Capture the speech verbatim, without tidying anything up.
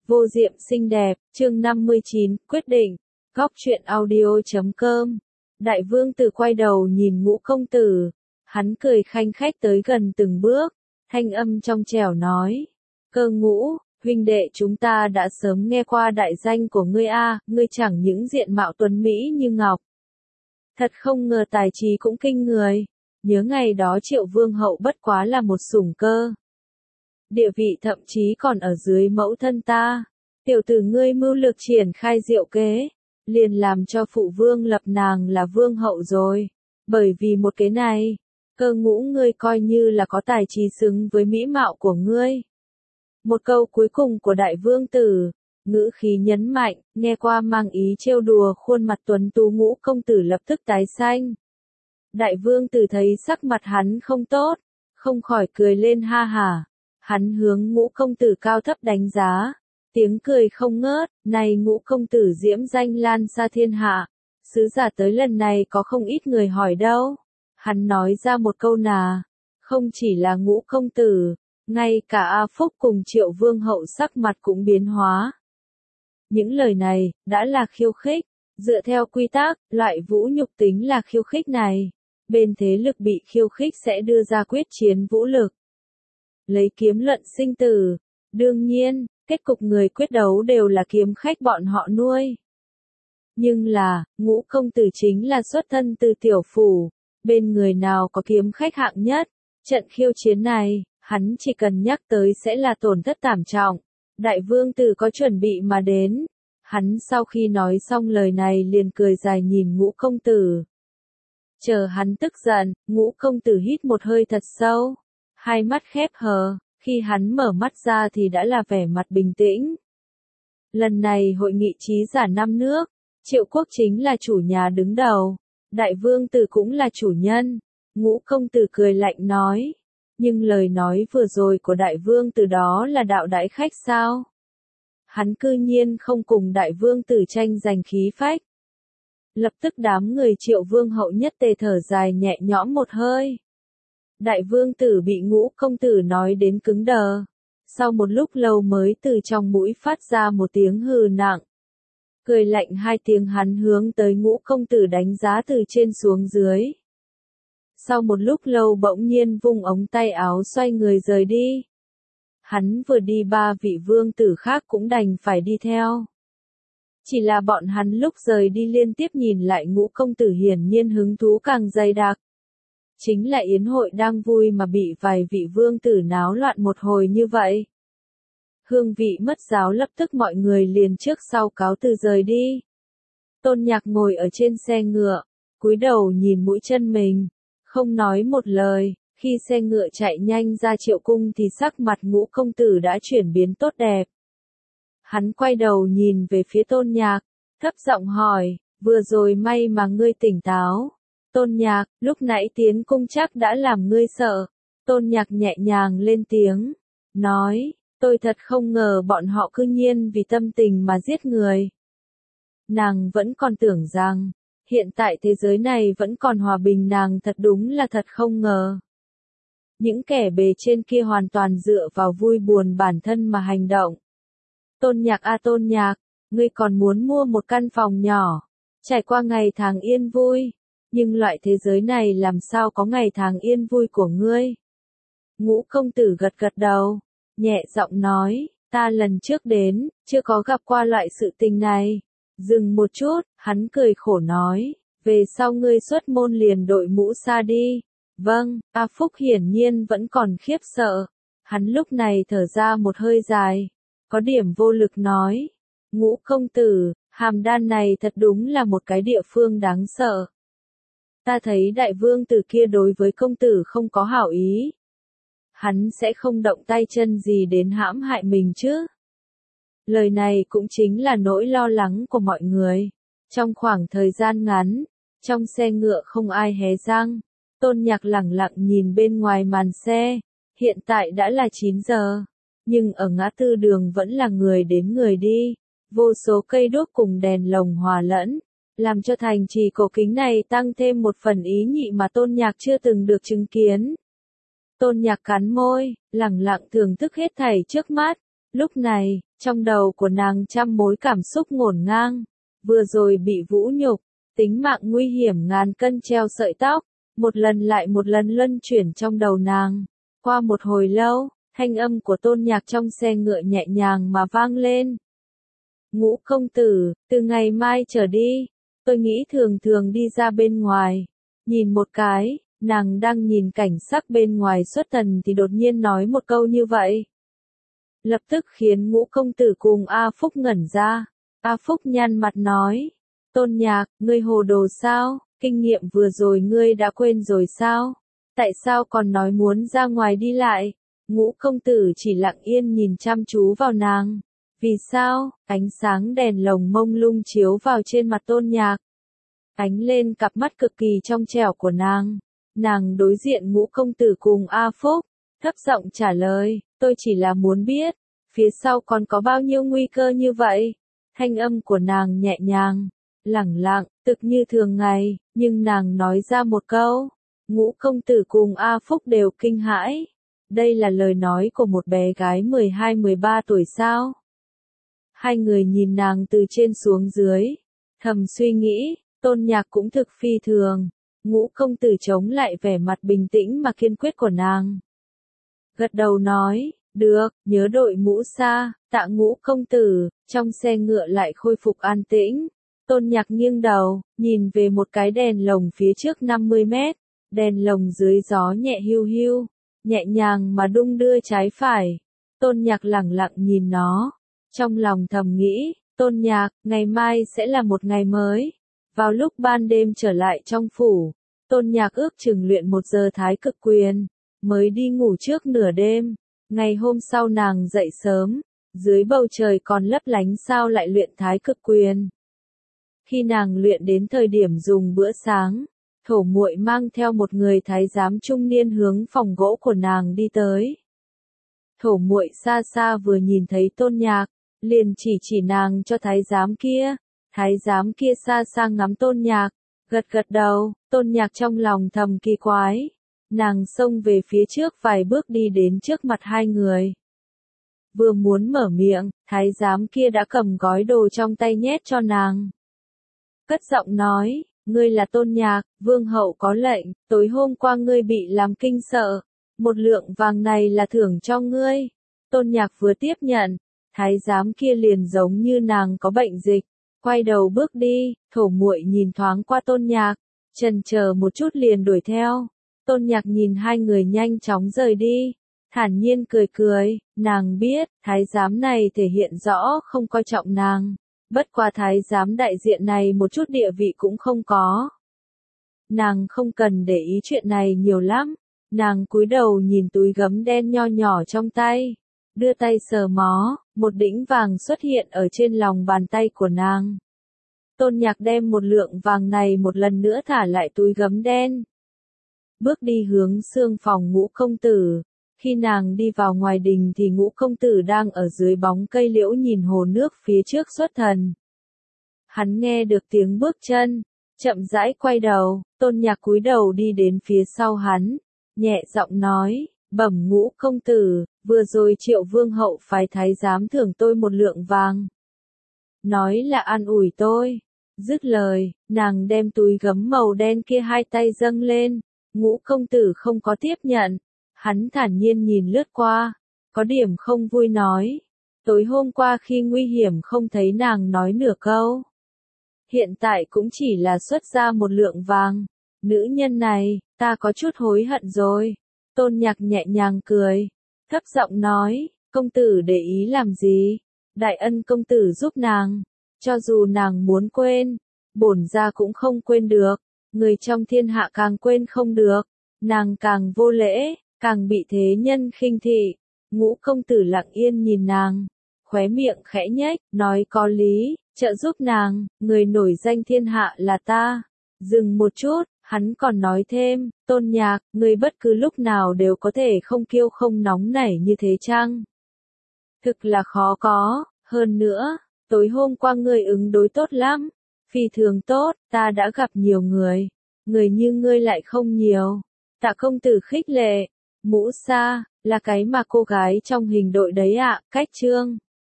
Vô diệm xinh đẹp, chương năm mươi chín, quyết định. Góc truyện audio chấm com. Đại vương tử quay đầu nhìn Ngũ công tử, hắn cười khanh khách tới gần từng bước, thanh âm trong trẻo nói: Cơ Ngũ, huynh đệ chúng ta đã sớm nghe qua đại danh của ngươi a, ngươi chẳng những diện mạo tuấn mỹ như ngọc, thật không ngờ tài trí cũng kinh người. Nhớ ngày đó Triệu vương hậu bất quá là một sủng cơ, địa vị thậm chí còn ở dưới mẫu thân ta. Tiểu tử ngươi mưu lược triển khai diệu kế, liền làm cho phụ vương lập nàng là vương hậu rồi. Bởi vì một kế này, Cơ Ngũ ngươi coi như là có tài trí xứng với mỹ mạo của ngươi. Một câu cuối cùng của đại vương tử, ngữ khí nhấn mạnh, nghe qua mang ý trêu đùa khuôn mặt tuấn tú Ngũ công tử lập tức tái xanh. Đại vương tử thấy sắc mặt hắn không tốt, không khỏi cười lên ha hả. Hắn hướng Ngũ công tử cao thấp đánh giá, tiếng cười không ngớt, này Ngũ công tử diễm danh lan xa thiên hạ, sứ giả tới lần này có không ít người hỏi đâu. Hắn nói ra một câu nà, không chỉ là Ngũ công tử, ngay cả A Phúc cùng Triệu vương hậu sắc mặt cũng biến hóa. Những lời này, đã là khiêu khích, dựa theo quy tắc, loại vũ nhục tính là khiêu khích này. Bên thế lực bị khiêu khích sẽ đưa ra quyết chiến vũ lực, lấy kiếm luận sinh tử. Đương nhiên, kết cục người quyết đấu đều là kiếm khách bọn họ nuôi. Nhưng là, Ngũ công tử chính là xuất thân từ tiểu phủ, bên người nào có kiếm khách hạng nhất, trận khiêu chiến này, hắn chỉ cần nhắc tới sẽ là tổn thất thảm trọng. Đại vương tử có chuẩn bị mà đến, hắn sau khi nói xong lời này liền cười dài nhìn Ngũ công tử. Chờ hắn tức giận, Ngũ công tử hít một hơi thật sâu, hai mắt khép hờ, khi hắn mở mắt ra thì đã là vẻ mặt bình tĩnh. Lần này hội nghị trí giả năm nước, Triệu quốc chính là chủ nhà đứng đầu, đại vương tử cũng là chủ nhân. Ngũ công tử cười lạnh nói, nhưng lời nói vừa rồi của đại vương tử đó là đạo đãi khách sao? Hắn cư nhiên không cùng đại vương tử tranh giành khí phách. Lập tức đám người Triệu vương hậu nhất tề thở dài nhẹ nhõm một hơi. Đại vương tử bị Ngũ công tử nói đến cứng đờ, sau một lúc lâu mới từ trong mũi phát ra một tiếng hừ nặng. Cười lạnh hai tiếng hắn hướng tới Ngũ công tử đánh giá từ trên xuống dưới. Sau một lúc lâu bỗng nhiên vung ống tay áo xoay người rời đi. Hắn vừa đi ba vị vương tử khác cũng đành phải đi theo. Chỉ là bọn hắn lúc rời đi liên tiếp nhìn lại Ngũ công tử hiển nhiên hứng thú càng dày đặc. Chính là yến hội đang vui mà bị vài vị vương tử náo loạn một hồi như vậy. Hương vị mất giáo lập tức mọi người liền trước sau cáo từ rời đi. Tôn Nhạc ngồi ở trên xe ngựa, cúi đầu nhìn mũi chân mình, không nói một lời. Khi xe ngựa chạy nhanh ra Triệu cung thì sắc mặt Ngũ công tử đã chuyển biến tốt đẹp. Hắn quay đầu nhìn về phía Tôn Nhạc, thấp giọng hỏi, vừa rồi may mà ngươi tỉnh táo. Tôn Nhạc, lúc nãy tiến cung chắc đã làm ngươi sợ. Tôn Nhạc nhẹ nhàng lên tiếng, nói, tôi thật không ngờ bọn họ cư nhiên vì tâm tình mà giết người. Nàng vẫn còn tưởng rằng, hiện tại thế giới này vẫn còn hòa bình, nàng thật đúng là thật không ngờ. Những kẻ bề trên kia hoàn toàn dựa vào vui buồn bản thân mà hành động. Tôn Nhạc a Tôn Nhạc, ngươi còn muốn mua một căn phòng nhỏ, trải qua ngày tháng yên vui. Nhưng loại thế giới này làm sao có ngày tháng yên vui của ngươi? Ngũ công tử gật gật đầu, nhẹ giọng nói, ta lần trước đến, chưa có gặp qua loại sự tình này. Dừng một chút, hắn cười khổ nói, về sau ngươi xuất môn liền đội mũ xa đi. Vâng, A Phúc hiển nhiên vẫn còn khiếp sợ. Hắn lúc này thở ra một hơi dài, có điểm vô lực nói, Ngũ công tử, Hàm Đan này thật đúng là một cái địa phương đáng sợ. Ta thấy đại vương tử kia đối với công tử không có hảo ý. Hắn sẽ không động tay chân gì đến hãm hại mình chứ. Lời này cũng chính là nỗi lo lắng của mọi người. Trong khoảng thời gian ngắn, trong xe ngựa không ai hé răng. Tôn Nhạc lẳng lặng nhìn bên ngoài màn xe. Hiện tại đã là chín giờ. Nhưng ở ngã tư đường vẫn là người đến người đi. Vô số cây đuốc cùng đèn lồng hòa lẫn, làm cho thành trì cổ kính này tăng thêm một phần ý nhị mà Tôn Nhạc chưa từng được chứng kiến. Tôn Nhạc cắn môi, lẳng lặng thưởng thức hết thảy trước mắt. Lúc này, Trong đầu của nàng trăm mối cảm xúc ngổn ngang, vừa rồi bị vũ nhục, tính mạng nguy hiểm ngàn cân treo sợi tóc, một lần lại một lần luân chuyển trong đầu nàng. Qua một hồi lâu, thanh âm của Tôn Nhạc trong xe ngựa nhẹ nhàng mà vang lên. Ngũ công tử, từ ngày mai trở đi, tôi nghĩ thường thường đi ra bên ngoài, nhìn một cái, nàng đang nhìn cảnh sắc bên ngoài xuất thần thì đột nhiên nói một câu như vậy. Lập tức khiến Ngũ công tử cùng A Phúc ngẩn ra. A Phúc nhăn mặt nói, Tôn Nhạc, ngươi hồ đồ sao, kinh nghiệm vừa rồi ngươi đã quên rồi sao, tại sao còn nói muốn ra ngoài đi lại? Ngũ công tử chỉ lặng yên nhìn chăm chú vào nàng. Vì sao? Ánh sáng đèn lồng mông lung chiếu vào trên mặt Tôn Nhạc, ánh lên cặp mắt cực kỳ trong trẻo của nàng. Nàng đối diện Ngũ công tử cùng A Phúc, thấp giọng trả lời, tôi chỉ là muốn biết, phía sau còn có bao nhiêu nguy cơ như vậy. Thanh âm của nàng nhẹ nhàng, lẳng lặng, tực như thường ngày, nhưng nàng nói ra một câu, Ngũ công tử cùng A Phúc đều kinh hãi. Đây là lời nói của một bé gái mười hai mười ba tuổi sao? Hai người nhìn nàng từ trên xuống dưới, thầm suy nghĩ, Tôn Nhạc cũng thực phi thường. Ngũ công tử chống lại vẻ mặt bình tĩnh mà kiên quyết của nàng. Gật đầu nói, được, nhớ đội mũ xa, tạ Ngũ công tử. Trong xe ngựa lại khôi phục an tĩnh. Tôn Nhạc nghiêng đầu, nhìn về một cái đèn lồng phía trước năm mươi mét, đèn lồng dưới gió nhẹ hiu hiu, nhẹ nhàng mà đung đưa trái phải. Tôn Nhạc lẳng lặng nhìn nó, trong lòng thầm nghĩ, Tôn Nhạc, ngày mai sẽ là một ngày mới. Vào lúc ban đêm trở lại trong phủ, Tôn Nhạc ước chừng luyện một giờ thái cực quyền, mới đi ngủ trước nửa đêm. Ngày hôm sau nàng dậy sớm, dưới bầu trời còn lấp lánh sao lại luyện thái cực quyền. Khi nàng luyện đến thời điểm dùng bữa sáng, Thổ muội mang theo một người thái giám trung niên hướng phòng gỗ của nàng đi tới. Thổ muội xa xa vừa nhìn thấy Tôn Nhạc, liền chỉ chỉ nàng cho thái giám kia. Thái giám kia xa xa ngắm Tôn Nhạc, gật gật đầu. Tôn Nhạc trong lòng thầm kỳ quái, nàng xông về phía trước vài bước đi đến trước mặt hai người. Vừa muốn mở miệng, thái giám kia đã cầm gói đồ trong tay nhét cho nàng. Cất giọng nói, ngươi là Tôn Nhạc, vương hậu có lệnh, tối hôm qua ngươi bị làm kinh sợ, một lượng vàng này là thưởng cho ngươi. Tôn Nhạc vừa tiếp nhận, thái giám kia liền giống như nàng có bệnh dịch, quay đầu bước đi. Thổ muội nhìn thoáng qua Tôn Nhạc, chần chờ một chút liền đuổi theo. Tôn Nhạc nhìn hai người nhanh chóng rời đi, thản nhiên cười cười, nàng biết, thái giám này thể hiện rõ không coi trọng nàng, bất qua thái giám đại diện này một chút địa vị cũng không có. Nàng không cần để ý chuyện này nhiều lắm, nàng cúi đầu nhìn túi gấm đen nho nhỏ trong tay, đưa tay sờ mó, một đĩnh vàng xuất hiện ở trên lòng bàn tay của nàng. Tôn Nhạc đem một lượng vàng này một lần nữa thả lại túi gấm đen, bước đi hướng xương phòng Ngũ công tử. Khi nàng đi vào ngoài đình thì Ngũ công tử đang ở dưới bóng cây liễu nhìn hồ nước phía trước xuất thần. Hắn nghe được tiếng bước chân, chậm rãi quay đầu. Tôn Nhạc cúi đầu đi đến phía sau hắn, nhẹ giọng nói, bẩm Ngũ công tử, vừa rồi Triệu vương hậu phái thái giám thưởng tôi một lượng vàng, nói là an ủi tôi. Dứt lời, nàng đem túi gấm màu đen kia hai tay dâng lên. Ngũ công tử không có tiếp nhận, hắn thản nhiên nhìn lướt qua, có điểm không vui nói, tối hôm qua khi nguy hiểm không thấy nàng nói nửa câu, hiện tại cũng chỉ là xuất ra một lượng vàng. Nữ nhân này, ta có chút hối hận rồi. Tôn Nhạc nhẹ nhàng cười, thấp giọng nói, công tử để ý làm gì, đại ân công tử giúp nàng, cho dù nàng muốn quên, bổn gia cũng không quên được. Người trong thiên hạ càng quên không được, nàng càng vô lễ, càng bị thế nhân khinh thị. Ngũ công tử lặng yên nhìn nàng, khóe miệng khẽ nhếch, nói có lý, trợ giúp nàng, người nổi danh thiên hạ là ta. Dừng một chút, hắn còn nói thêm, Tôn Nhạc, người bất cứ lúc nào đều có thể không kiêu không nóng nảy như thế chăng? Thực là khó có, hơn nữa, tối hôm qua ngươi ứng đối tốt lắm. Phi thường tốt, ta đã gặp nhiều người, người như ngươi lại không nhiều. Tạ công tử khích lệ, mũ sa, là cái mà cô gái trong hình đội đấy ạ. Cách chương